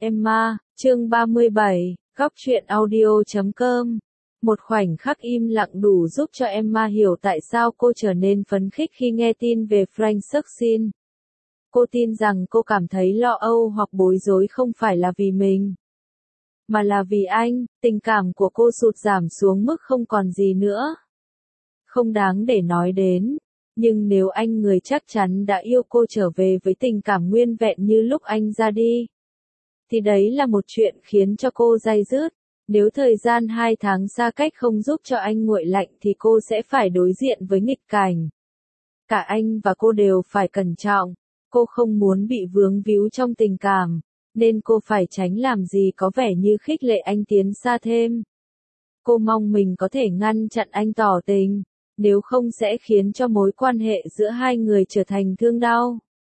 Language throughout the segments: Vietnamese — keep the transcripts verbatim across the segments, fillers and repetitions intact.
Emma, chương ba mươi bảy, góc truyện audio chấm com. Một khoảnh khắc im lặng đủ giúp cho Emma hiểu tại sao cô trở nên phấn khích khi nghe tin về Frank Sucksin. Cô tin rằng cô cảm thấy lo âu hoặc bối rối không phải là vì mình, mà là vì anh. Tình cảm của cô sụt giảm xuống mức không còn gì nữa. Không đáng để nói đến, nhưng nếu anh người chắc chắn đã yêu cô trở về với tình cảm nguyên vẹn như lúc anh ra đi, thì đấy là một chuyện khiến cho cô day dứt. Nếu thời gian hai tháng xa cách không giúp cho anh nguội lạnh thì cô sẽ phải đối diện với nghịch cảnh. Cả anh và cô đều phải cẩn trọng. Cô không muốn bị vướng víu trong tình cảm, nên cô phải tránh làm gì có vẻ như khích lệ anh tiến xa thêm. Cô mong mình có thể ngăn chặn anh tỏ tình, nếu không sẽ khiến cho mối quan hệ giữa hai người trở thành thương đau.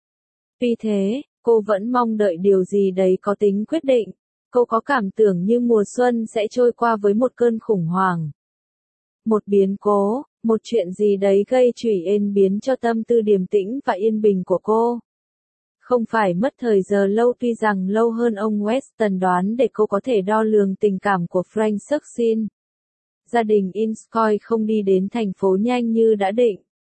Vì thế, cô vẫn mong đợi điều gì đấy có tính quyết định. Cô có cảm tưởng như mùa xuân sẽ trôi qua với một cơn khủng hoảng. Một biến cố, một chuyện gì đấy gây chủy ên biến cho tâm tư điềm tĩnh và yên bình của cô. Không phải mất thời giờ lâu, tuy rằng lâu hơn ông Weston đoán để cô có thể đo lường tình cảm của Frank Sucksin. Gia đình Inskoy không đi đến thành phố nhanh như đã định.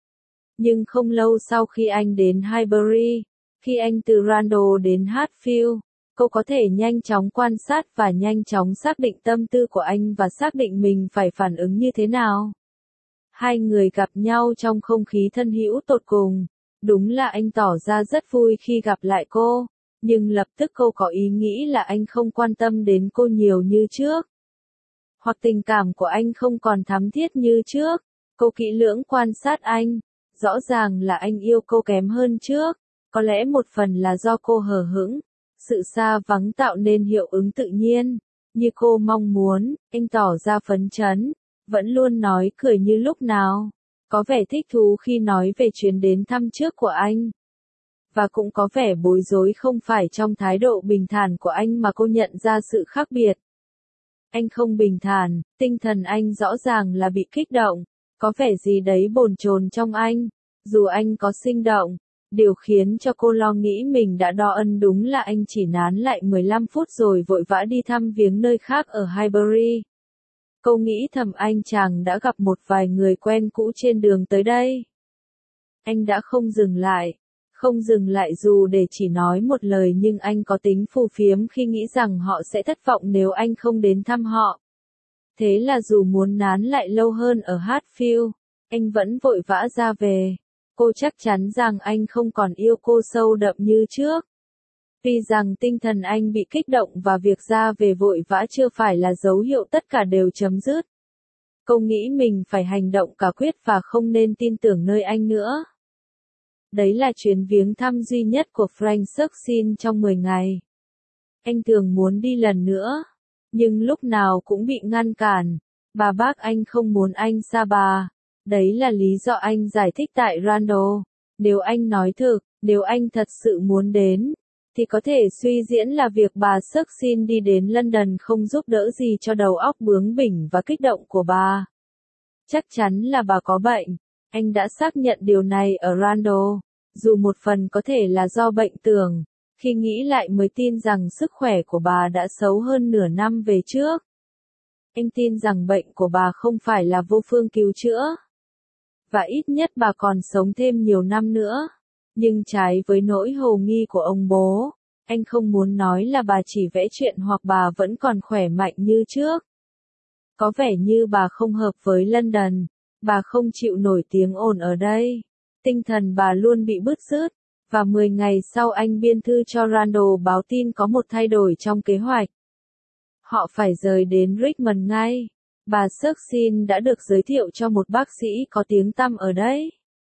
Nhưng không lâu sau khi anh đến Highbury, khi anh từ Randall đến Hatfield, cô có thể nhanh chóng quan sát và nhanh chóng xác định tâm tư của anh và xác định mình phải phản ứng như thế nào. Hai người gặp nhau trong không khí thân hữu tột cùng. Đúng là anh tỏ ra rất vui khi gặp lại cô, nhưng lập tức cô có ý nghĩ là anh không quan tâm đến cô nhiều như trước. Hoặc tình cảm của anh không còn thắm thiết như trước. Cô kỹ lưỡng quan sát anh, rõ ràng là anh yêu cô kém hơn trước. Có lẽ một phần là do cô hờ hững, sự xa vắng tạo nên hiệu ứng tự nhiên. Như cô mong muốn, anh tỏ ra phấn chấn, vẫn luôn nói cười như lúc nào. Có vẻ thích thú khi nói về chuyến đến thăm trước của anh. Và cũng có vẻ bối rối không phải trong thái độ bình thản của anh mà cô nhận ra sự khác biệt. Anh không bình thản, tinh thần anh rõ ràng là bị kích động, có vẻ gì đấy bồn chồn trong anh. Dù anh có sinh động, điều khiến cho cô lo nghĩ mình đã đo ân đúng là anh chỉ nán lại mười lăm phút rồi vội vã đi thăm viếng nơi khác ở Highbury. Cô nghĩ thầm anh chàng đã gặp một vài người quen cũ trên đường tới đây. Anh đã không dừng lại, không dừng lại dù để chỉ nói một lời, nhưng anh có tính phù phiếm khi nghĩ rằng họ sẽ thất vọng nếu anh không đến thăm họ. Thế là dù muốn nán lại lâu hơn ở Hatfield, anh vẫn vội vã ra về. Cô chắc chắn rằng anh không còn yêu cô sâu đậm như trước. Vì rằng tinh thần anh bị kích động và việc ra về vội vã chưa phải là dấu hiệu tất cả đều chấm dứt. Cô nghĩ mình phải hành động quả quyết và không nên tin tưởng nơi anh nữa. Đấy là chuyến viếng thăm duy nhất của Frank Sucksin trong mười ngày. Anh thường muốn đi lần nữa, nhưng lúc nào cũng bị ngăn cản. Bà bác anh không muốn anh xa bà. Đấy là lý do anh giải thích tại Randall. Nếu anh nói thực, nếu anh thật sự muốn đến, thì có thể suy diễn là việc bà Sucksin đi đến London không giúp đỡ gì cho đầu óc bướng bỉnh và kích động của bà. Chắc chắn là bà có bệnh. Anh đã xác nhận điều này ở Randall, dù một phần có thể là do bệnh tưởng. Khi nghĩ lại mới tin rằng sức khỏe của bà đã xấu hơn nửa năm về trước. Anh tin rằng bệnh của bà không phải là vô phương cứu chữa. Và ít nhất bà còn sống thêm nhiều năm nữa. Nhưng trái với nỗi hồ nghi của ông bố, anh không muốn nói là bà chỉ vẽ chuyện hoặc bà vẫn còn khỏe mạnh như trước. Có vẻ như bà không hợp với London, bà không chịu nổi tiếng ồn ở đây. Tinh thần bà luôn bị bứt rứt, và mười ngày sau anh biên thư cho Randall báo tin có một thay đổi trong kế hoạch. Họ phải rời đến Richmond ngay. Bà Sucksin đã được giới thiệu cho một bác sĩ có tiếng tăm ở đấy.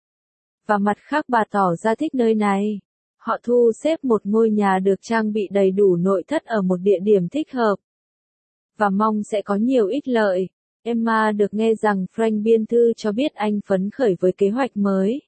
Và mặt khác bà tỏ ra thích nơi này. Họ thu xếp một ngôi nhà được trang bị đầy đủ nội thất ở một địa điểm thích hợp. Và mong sẽ có nhiều ích lợi. Emma được nghe rằng Frank biên thư cho biết anh phấn khởi với kế hoạch mới.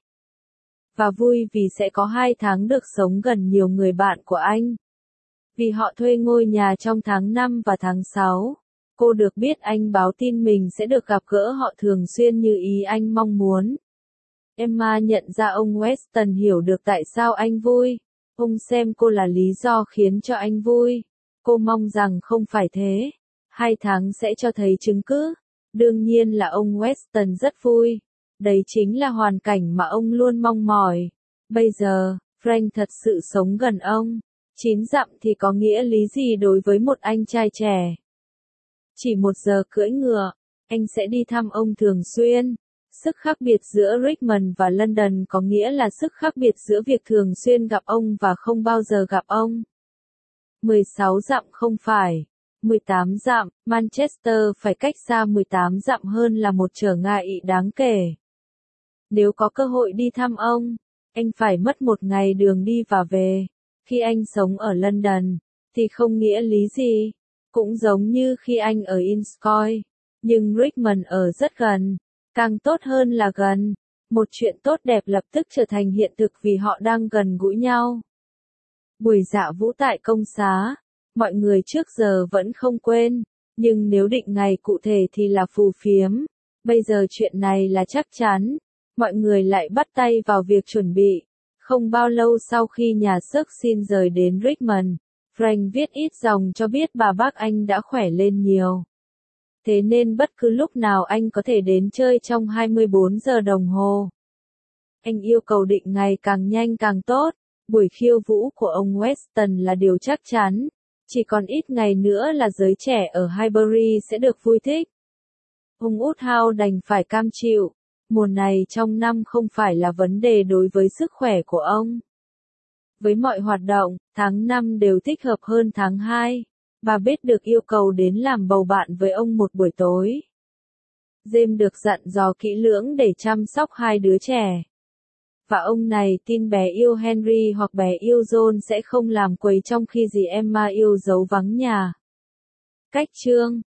Và vui vì sẽ có hai tháng được sống gần nhiều người bạn của anh. Vì họ thuê ngôi nhà trong tháng năm và tháng sáu. Cô được biết anh báo tin mình sẽ được gặp gỡ họ thường xuyên như ý anh mong muốn. Emma nhận ra ông Weston hiểu được tại sao anh vui. Ông xem cô là lý do khiến cho anh vui. Cô mong rằng không phải thế. Hai tháng sẽ cho thấy chứng cứ. Đương nhiên là ông Weston rất vui. Đấy chính là hoàn cảnh mà ông luôn mong mỏi. Bây giờ, Frank thật sự sống gần ông. Chín dặm thì có nghĩa lý gì đối với một anh trai trẻ? Chỉ một giờ cưỡi ngựa, anh sẽ đi thăm ông thường xuyên. Sức khác biệt giữa Richmond và London có nghĩa là sức khác biệt giữa việc thường xuyên gặp ông và không bao giờ gặp ông. mười sáu dặm không phải. mười tám dặm, Manchester phải cách xa mười tám dặm hơn là một trở ngại đáng kể. Nếu có cơ hội đi thăm ông, anh phải mất một ngày đường đi và về. Khi anh sống ở London, thì không nghĩa lý gì. Cũng giống như khi anh ở Innscoy. Nhưng Richmond ở rất gần. Càng tốt hơn là gần. Một chuyện tốt đẹp lập tức trở thành hiện thực vì họ đang gần gũi nhau. Buổi dạ vũ tại công xá. Mọi người trước giờ vẫn không quên. Nhưng nếu định ngày cụ thể thì là phù phiếm. Bây giờ chuyện này là chắc chắn. Mọi người lại bắt tay vào việc chuẩn bị. Không bao lâu sau khi nhà Sucksin rời đến Richmond, Frank viết ít dòng cho biết bà bác anh đã khỏe lên nhiều. Thế nên bất cứ lúc nào anh có thể đến chơi trong hai mươi bốn giờ đồng hồ. Anh yêu cầu định ngày càng nhanh càng tốt. Buổi khiêu vũ của ông Weston là điều chắc chắn. Chỉ còn ít ngày nữa là giới trẻ ở Highbury sẽ được vui thích. Ông Woodhouse đành phải cam chịu. Mùa này trong năm không phải là vấn đề đối với sức khỏe của ông. Với mọi hoạt động, tháng năm đều thích hợp hơn tháng hai. Bà Bết được yêu cầu đến làm bầu bạn với ông một buổi tối. James được dặn dò kỹ lưỡng để chăm sóc hai đứa trẻ. Và ông này tin bé yêu Henry hoặc bé yêu John sẽ không làm quấy trong khi dì Emma yêu giấu vắng nhà. Cách chương